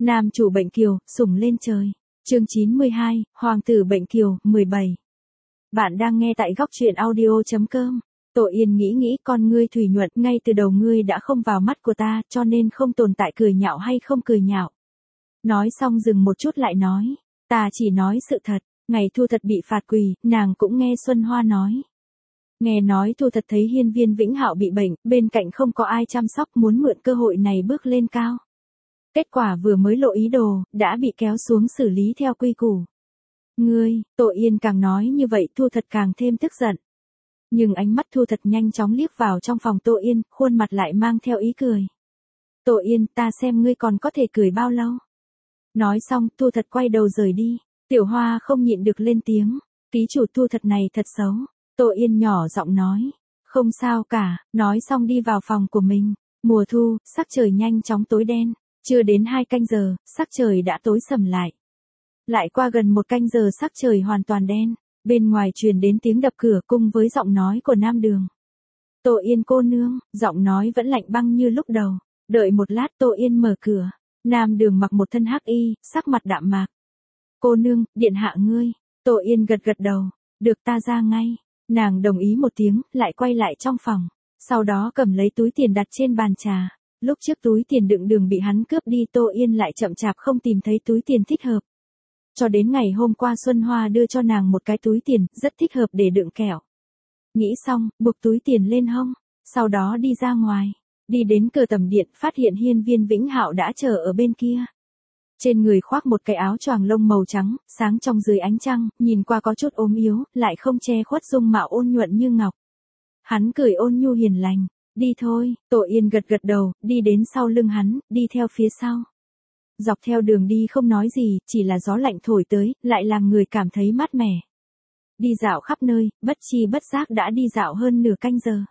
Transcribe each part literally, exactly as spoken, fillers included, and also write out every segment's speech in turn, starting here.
Nam chủ bệnh kiều, sủng lên trời. Chương chín mươi hai, Hoàng tử bệnh kiều, mười bảy. Bạn đang nghe tại góc truyện audio chấm com. Tội Yên nghĩ nghĩ, con ngươi thủy nhuận, ngay từ đầu ngươi đã không vào mắt của ta, cho nên không tồn tại cười nhạo hay không cười nhạo. Nói xong dừng một chút lại nói, ta chỉ nói sự thật, ngày Thu Thật bị phạt quỳ, nàng cũng nghe Xuân Hoa nói. Nghe nói Thu Thật thấy Hiên Viên Vĩnh Hạo bị bệnh, bên cạnh không có ai chăm sóc, muốn mượn cơ hội này bước lên cao. Kết quả vừa mới lộ ý đồ, đã bị kéo xuống xử lý theo quy củ. Ngươi, Tội Yên càng nói như vậy Thu Thật càng thêm tức giận. Nhưng ánh mắt Thu Thật nhanh chóng liếc vào trong phòng Tội Yên, khuôn mặt lại mang theo ý cười. Tội Yên, ta xem ngươi còn có thể cười bao lâu. Nói xong, Thu Thật quay đầu rời đi. Tiểu Hoa không nhịn được lên tiếng. Ký chủ Thu Thật này thật xấu. Tội Yên nhỏ giọng nói. Không sao cả, nói xong đi vào phòng của mình. Mùa thu, sắc trời nhanh chóng tối đen. Chưa đến hai canh giờ, sắc trời đã tối sầm lại. Lại qua gần một canh giờ sắc trời hoàn toàn đen. Bên ngoài truyền đến tiếng đập cửa cùng với giọng nói của Nam Đường. Tội Yên cô nương, giọng nói vẫn lạnh băng như lúc đầu. Đợi một lát Tội Yên mở cửa. Nam Đường mặc một thân hắc y, sắc mặt đạm mạc. Cô nương, điện hạ ngươi. Tội Yên gật gật đầu. Được ta ra ngay. Nàng đồng ý một tiếng, lại quay lại trong phòng. Sau đó cầm lấy túi tiền đặt trên bàn trà. Lúc trước túi tiền đựng đường bị hắn cướp đi, Tô Yên lại chậm chạp không tìm thấy túi tiền thích hợp. Cho đến ngày hôm qua Xuân Hoa đưa cho nàng một cái túi tiền, rất thích hợp để đựng kẹo. Nghĩ xong, buộc túi tiền lên hông, sau đó đi ra ngoài. Đi đến cửa tầm điện, phát hiện Hiên Viên Vĩnh Hạo đã chờ ở bên kia. Trên người khoác một cái áo choàng lông màu trắng, sáng trong dưới ánh trăng, nhìn qua có chút ốm yếu, lại không che khuất dung mạo ôn nhuận như ngọc. Hắn cười ôn nhu hiền lành. Đi thôi, Tội Yên gật gật đầu, đi đến sau lưng hắn, đi theo phía sau. Dọc theo đường đi không nói gì, chỉ là gió lạnh thổi tới, lại làm người cảm thấy mát mẻ. Đi dạo khắp nơi, bất chi bất giác đã đi dạo hơn nửa canh giờ.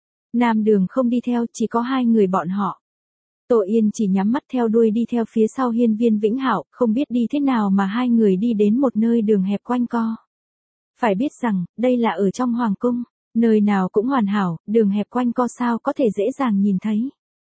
Nam Đường không đi theo, chỉ có hai người bọn họ. Tội Yên chỉ nhắm mắt theo đuôi đi theo phía sau Hiên Viên Vĩnh Hạo, không biết đi thế nào mà hai người đi đến một nơi đường hẹp quanh co. Phải biết rằng, đây là ở trong hoàng cung. Nơi nào cũng hoàn hảo, đường hẹp quanh co sao có thể dễ dàng nhìn thấy.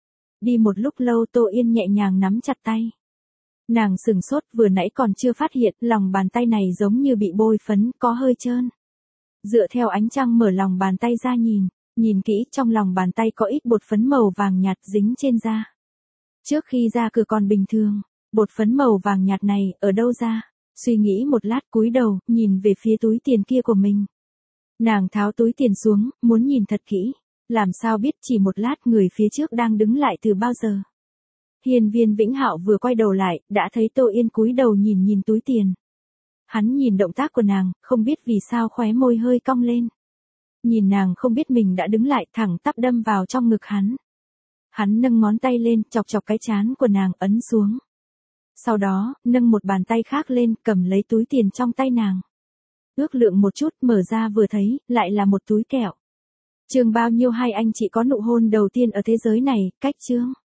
Đi một lúc lâu Tô Yên nhẹ nhàng nắm chặt tay. Nàng sừng sốt, vừa nãy còn chưa phát hiện, lòng bàn tay này giống như bị bôi phấn, có hơi trơn. Dựa theo ánh trăng mở lòng bàn tay ra nhìn, nhìn kỹ trong lòng bàn tay có ít bột phấn màu vàng nhạt dính trên da. Trước khi ra cửa còn bình thường, bột phấn màu vàng nhạt này, ở đâu ra? Suy nghĩ một lát cúi đầu, nhìn về phía túi tiền kia của mình. Nàng tháo túi tiền xuống, muốn nhìn thật kỹ. Làm sao biết chỉ một lát người phía trước đang đứng lại từ bao giờ. Hiên Viên Vĩnh Hạo vừa quay đầu lại, đã thấy Tô Yên cúi đầu nhìn nhìn túi tiền. Hắn nhìn động tác của nàng, không biết vì sao khóe môi hơi cong lên. Nhìn nàng không biết mình đã đứng lại, thẳng tắp đâm vào trong ngực hắn. Hắn nâng ngón tay lên, chọc chọc cái trán của nàng, ấn xuống. Sau đó, nâng một bàn tay khác lên, cầm lấy túi tiền trong tay nàng. Ước lượng một chút, mở ra vừa thấy, lại là một túi kẹo. Chương bao nhiêu hai anh chị có nụ hôn đầu tiên ở thế giới này, cách chương.